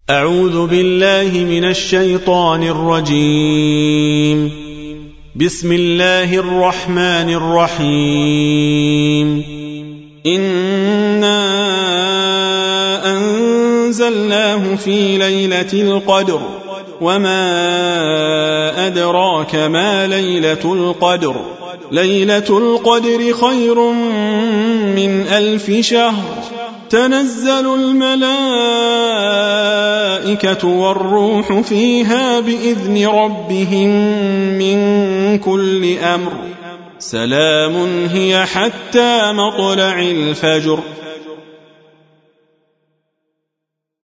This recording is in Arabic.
أعوذ بالله من الشيطان الرجيم. بسم الله الرحمن الرحيم. إنا أنزلناه في ليلة القدر وما أدراك ما ليلة القدر ليلة القدر خير من 1000 شهر تنزل الملائكة والروح فيها بإذن ربهم من كل أمر سلام هي حتى مطلع الفجر